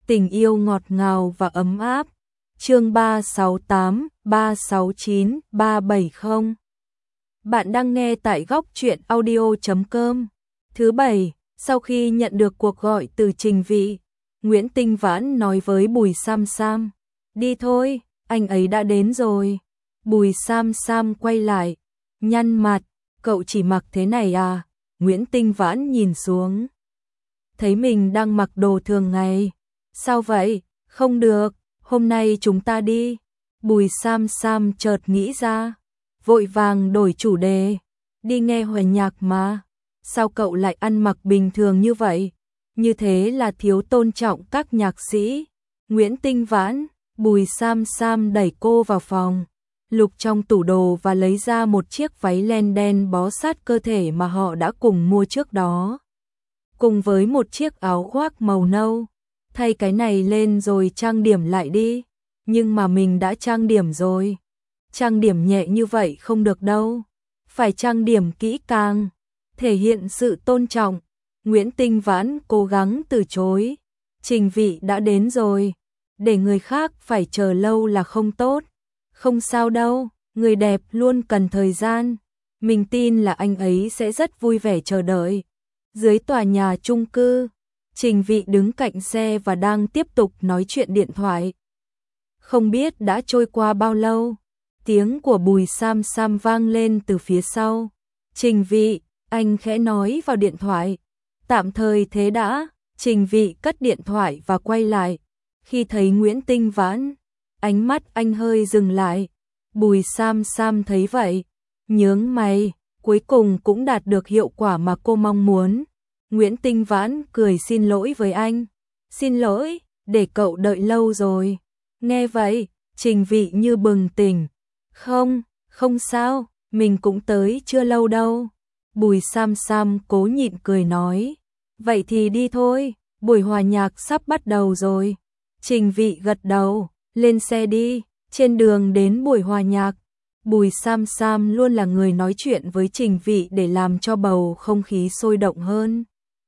Tình yêu ngọt ngào và ấm áp. Chương 368, 369, 370. Bạn đang nghe tại góc truyện audio.com. Thứ bảy, sau khi nhận được cuộc gọi từ Trình Vị, Nguyễn Tinh Vãn nói với Bùi Sam Sam, đi thôi, anh ấy đã đến rồi. Bùi Sam Sam quay lại, nhăn mặt, cậu chỉ mặc thế này à? Nguyễn Tinh Vãn nhìn xuống, thấy mình đang mặc đồ thường ngày. Sao vậy? Không được, hôm nay chúng ta đi. Bùi Sam Sam chợt nghĩ ra, vội vàng đổi chủ đề. Đi nghe huề nhạc mà. Sao cậu lại ăn mặc bình thường như vậy? Như thế là thiếu tôn trọng các nhạc sĩ. Nguyễn Tinh Vãn, Bùi Sam Sam đẩy cô vào phòng, lục trong tủ đồ và lấy ra một chiếc váy len đen bó sát cơ thể mà họ đã cùng mua trước đó, cùng với một chiếc áo khoác màu nâu. Thay cái này lên rồi trang điểm lại đi. Nhưng mà mình đã trang điểm rồi. Trang điểm nhẹ như vậy không được đâu. Phải trang điểm kỹ càng, thể hiện sự tôn trọng. Nguyễn Tinh Vãn cố gắng từ chối. Trình Vị đã đến rồi. Để người khác phải chờ lâu là không tốt. Không sao đâu, người đẹp luôn cần thời gian. Mình tin là anh ấy sẽ rất vui vẻ chờ đợi. Dưới tòa nhà chung cư, Trình Vị đứng cạnh xe và đang tiếp tục nói chuyện điện thoại. Không biết đã trôi qua bao lâu, tiếng của Bùi Sam Sam vang lên từ phía sau. Trình Vị, anh khẽ nói vào điện thoại. Tạm thời thế đã. Trình Vị cất điện thoại và quay lại. Khi thấy Nguyễn Tinh Vãn, ánh mắt anh hơi dừng lại. Bùi Sam Sam thấy vậy, nhướng mày, cuối cùng cũng đạt được hiệu quả mà cô mong muốn. Nguyễn Tinh Vãn cười xin lỗi với anh. Xin lỗi, để cậu đợi lâu rồi. Nghe vậy, Trình Vị như bừng tỉnh. Không, không sao, mình cũng tới chưa lâu đâu. Bùi Sam Sam cố nhịn cười nói. Vậy thì đi thôi, buổi hòa nhạc sắp bắt đầu rồi. Trình Vị gật đầu, lên xe đi. Trên đường đến buổi hòa nhạc, Bùi Sam Sam luôn là người nói chuyện với Trình Vị để làm cho bầu không khí sôi động hơn.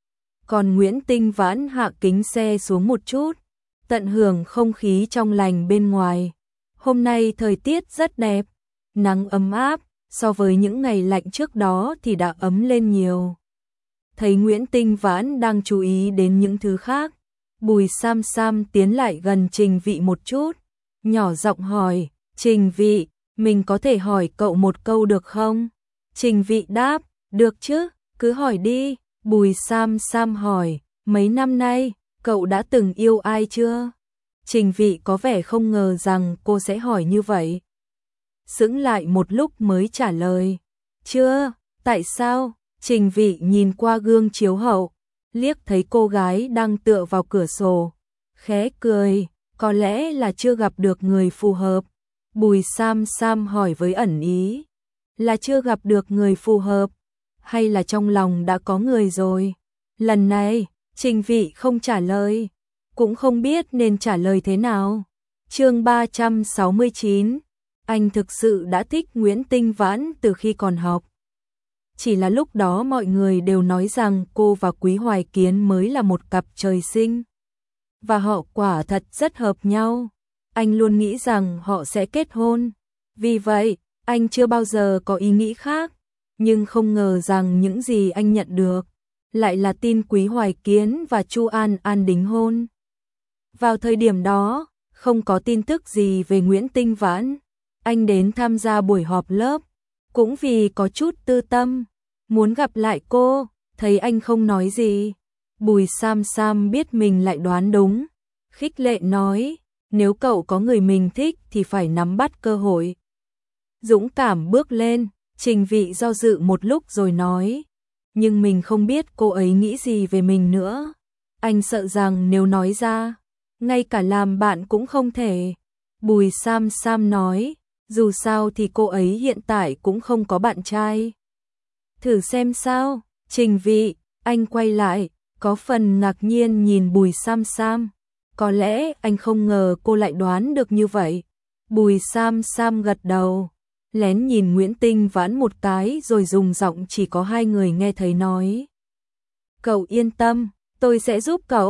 Còn Nguyễn Tinh Vãn hạ kính xe xuống một chút, tận hưởng không khí trong lành bên ngoài. Hôm nay thời tiết rất đẹp, nắng ấm áp, so với những ngày lạnh trước đó thì đã ấm lên nhiều. Thấy Nguyễn Tinh Vãn đang chú ý đến những thứ khác, Bùi Sam Sam tiến lại gần Trình Vị một chút, nhỏ giọng hỏi, Trình Vị, mình có thể hỏi cậu một câu được không? Trình Vị đáp, được chứ, cứ hỏi đi. Bùi Sam Sam hỏi, mấy năm nay, cậu đã từng yêu ai chưa? Trình Vị có vẻ không ngờ rằng cô sẽ hỏi như vậy. Sững lại một lúc mới trả lời, chưa, tại sao? Trình Vị nhìn qua gương chiếu hậu, liếc thấy cô gái đang tựa vào cửa sổ, khẽ cười, có lẽ là chưa gặp được người phù hợp. Bùi Sam Sam hỏi với ẩn ý, là chưa gặp được người phù hợp, hay là trong lòng đã có người rồi? Lần này, Trình Vị không trả lời, cũng không biết nên trả lời thế nào. Chương 369, anh thực sự đã thích Nguyễn Tinh Vãn từ khi còn học. Chỉ là lúc đó mọi người đều nói rằng cô và Quý Hoài Kiến mới là một cặp trời sinh. Và họ quả thật rất hợp nhau. Anh luôn nghĩ rằng họ sẽ kết hôn. Vì vậy, anh chưa bao giờ có ý nghĩ khác. Nhưng không ngờ rằng những gì anh nhận được lại là tin Quý Hoài Kiến và Chu An An đính hôn. Vào thời điểm đó, không có tin tức gì về Nguyễn Tinh Vãn. Anh đến tham gia buổi họp lớp, cũng vì có chút tư tâm, muốn gặp lại cô, thấy anh không nói gì. Bùi Sam Sam biết mình lại đoán đúng, khích lệ nói, nếu cậu có người mình thích thì phải nắm bắt cơ hội. Dũng cảm bước lên. Trình Vị do dự một lúc rồi nói, nhưng mình không biết cô ấy nghĩ gì về mình nữa. Anh sợ rằng nếu nói ra, ngay cả làm bạn cũng không thể. Bùi Sam Sam nói, dù sao thì cô ấy hiện tại cũng không có bạn trai. Thử xem sao. Trình Vị, anh quay lại, có phần ngạc nhiên nhìn Bùi Sam Sam. Có lẽ anh không ngờ cô lại đoán được như vậy. Bùi Sam Sam gật đầu, lén nhìn Nguyễn Tinh Vãn một cái rồi dùng giọng chỉ có hai người nghe thấy nói, cậu yên tâm, tôi sẽ giúp cậu.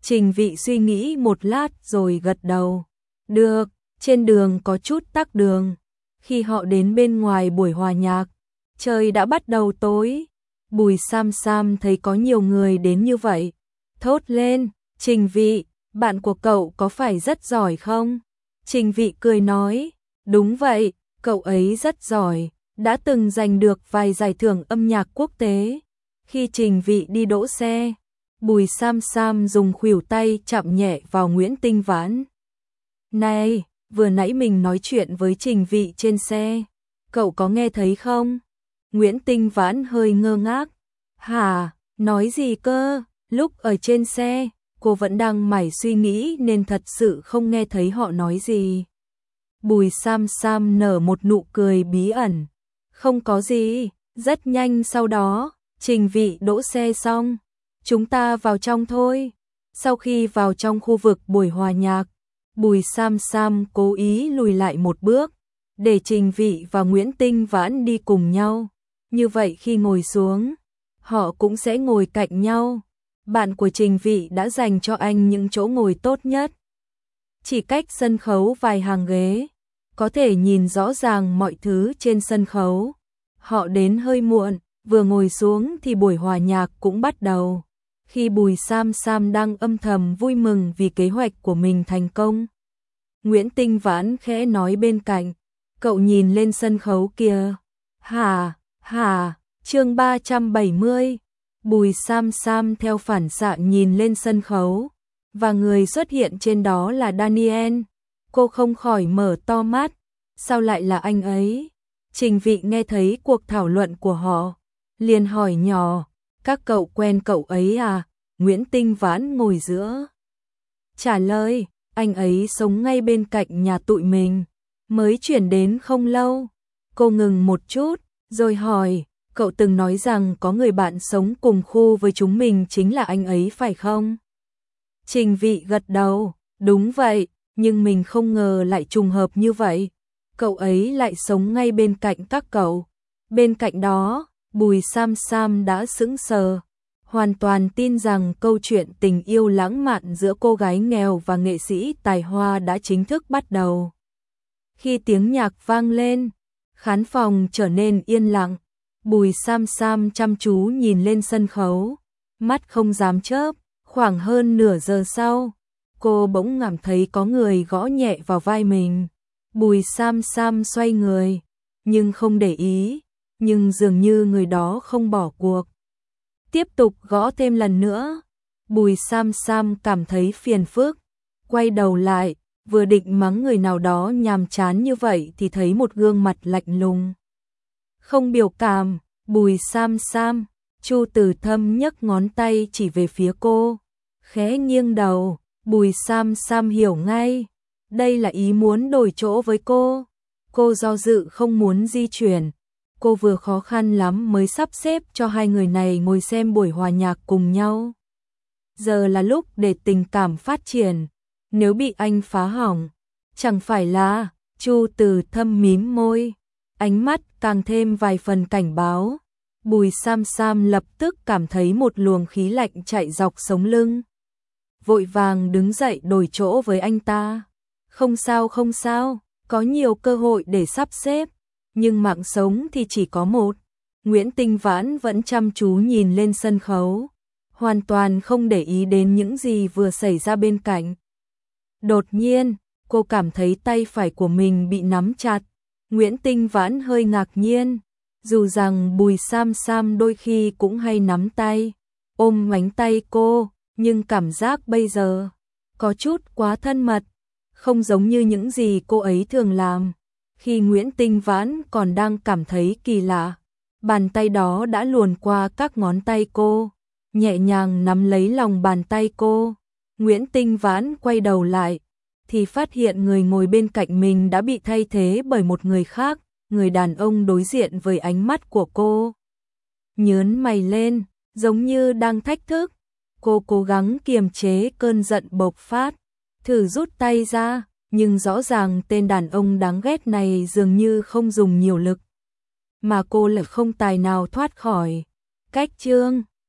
Trình Vị suy nghĩ một lát rồi gật đầu. Được, trên đường có chút tắc đường. Khi họ đến bên ngoài buổi hòa nhạc, trời đã bắt đầu tối. Bùi Sam Sam thấy có nhiều người đến như vậy, thốt lên, Trình Vị, bạn của cậu có phải rất giỏi không? Trình Vị cười nói, đúng vậy, cậu ấy rất giỏi, đã từng giành được vài giải thưởng âm nhạc quốc tế. Khi Trình Vị đi đỗ xe, Bùi Sam Sam dùng khuỷu tay chạm nhẹ vào Nguyễn Tinh Vãn. Này, vừa nãy mình nói chuyện với Trình Vị trên xe, cậu có nghe thấy không? Nguyễn Tinh Vãn hơi ngơ ngác. Hả, nói gì cơ? Lúc ở trên xe, cô vẫn đang mải suy nghĩ nên thật sự không nghe thấy họ nói gì. Bùi Sam Sam nở một nụ cười bí ẩn. Không có gì, rất nhanh sau đó, Trình Vị đỗ xe xong. Chúng ta vào trong thôi. Sau khi vào trong khu vực buổi hòa nhạc, Bùi Sam Sam cố ý lùi lại một bước, để Trình Vị và Nguyễn Tinh Vãn đi cùng nhau. Như vậy khi ngồi xuống, họ cũng sẽ ngồi cạnh nhau. Bạn của Trình Vị đã dành cho anh những chỗ ngồi tốt nhất. Chỉ cách sân khấu vài hàng ghế, có thể nhìn rõ ràng mọi thứ trên sân khấu. Họ đến hơi muộn, vừa ngồi xuống thì buổi hòa nhạc cũng bắt đầu. Khi Bùi Sam Sam đang âm thầm vui mừng vì kế hoạch của mình thành công, Nguyễn Tinh Vãn khẽ nói bên cạnh, cậu nhìn lên sân khấu kìa. Hả, chương 370. Bùi Sam Sam theo phản xạ nhìn lên sân khấu, và người xuất hiện trên đó là Daniel. Cô không khỏi mở to mắt, sao lại là anh ấy? Trình Vị nghe thấy cuộc thảo luận của họ, liền hỏi nhỏ, các cậu quen cậu ấy à? Nguyễn Tinh Vãn ngồi giữa, trả lời, anh ấy sống ngay bên cạnh nhà tụi mình, mới chuyển đến không lâu. Cô ngừng một chút, rồi hỏi, cậu từng nói rằng có người bạn sống cùng khu với chúng mình chính là anh ấy phải không? Trình Vị gật đầu, đúng vậy, nhưng mình không ngờ lại trùng hợp như vậy. Cậu ấy lại sống ngay bên cạnh các cậu. Bên cạnh đó, Bùi Sam Sam đã sững sờ, hoàn toàn tin rằng câu chuyện tình yêu lãng mạn giữa cô gái nghèo và nghệ sĩ tài hoa đã chính thức bắt đầu. Khi tiếng nhạc vang lên, khán phòng trở nên yên lặng. Bùi Sam Sam chăm chú nhìn lên sân khấu, mắt không dám chớp. Khoảng hơn nửa giờ sau, cô bỗng cảm thấy có người gõ nhẹ vào vai mình. Bùi Sam Sam xoay người, nhưng không để ý, nhưng dường như người đó không bỏ cuộc. Tiếp tục gõ thêm lần nữa. Bùi Sam Sam cảm thấy phiền phức, quay đầu lại, vừa định mắng người nào đó nhàm chán như vậy thì thấy một gương mặt lạnh lùng, không biểu cảm. Bùi Sam Sam, Chu Từ Thâm nhấc ngón tay chỉ về phía cô, khẽ nghiêng đầu. Bùi Sam Sam hiểu ngay, đây là ý muốn đổi chỗ với cô. Cô do dự không muốn di chuyển. Cô vừa khó khăn lắm mới sắp xếp cho hai người này ngồi xem buổi hòa nhạc cùng nhau. Giờ là lúc để tình cảm phát triển, nếu bị anh phá hỏng, chẳng phải là... Chu Từ Thâm mím môi, ánh mắt càng thêm vài phần cảnh báo. Bùi Sam Sam lập tức cảm thấy một luồng khí lạnh chạy dọc sống lưng. Vội vàng đứng dậy đổi chỗ với anh ta. Không sao, có nhiều cơ hội để sắp xếp, nhưng mạng sống thì chỉ có một. Nguyễn Tinh Vãn vẫn chăm chú nhìn lên sân khấu, hoàn toàn không để ý đến những gì vừa xảy ra bên cạnh. Đột nhiên, cô cảm thấy tay phải của mình bị nắm chặt. Nguyễn Tinh Vãn hơi ngạc nhiên, dù rằng Bùi Sam Sam đôi khi cũng hay nắm tay, ôm mánh tay cô, nhưng cảm giác bây giờ có chút quá thân mật, không giống như những gì cô ấy thường làm. Khi Nguyễn Tinh Vãn còn đang cảm thấy kỳ lạ, bàn tay đó đã luồn qua các ngón tay cô, nhẹ nhàng nắm lấy lòng bàn tay cô. Nguyễn Tinh Vãn quay đầu lại, thì phát hiện người ngồi bên cạnh mình đã bị thay thế bởi một người khác. Người đàn ông đối diện với ánh mắt của cô nhớn mày lên, giống như đang thách thức. Cô cố gắng kiềm chế cơn giận bộc phát, thử rút tay ra, nhưng rõ ràng tên đàn ông đáng ghét này dường như không dùng nhiều lực, mà cô lại không tài nào thoát khỏi. Cách chương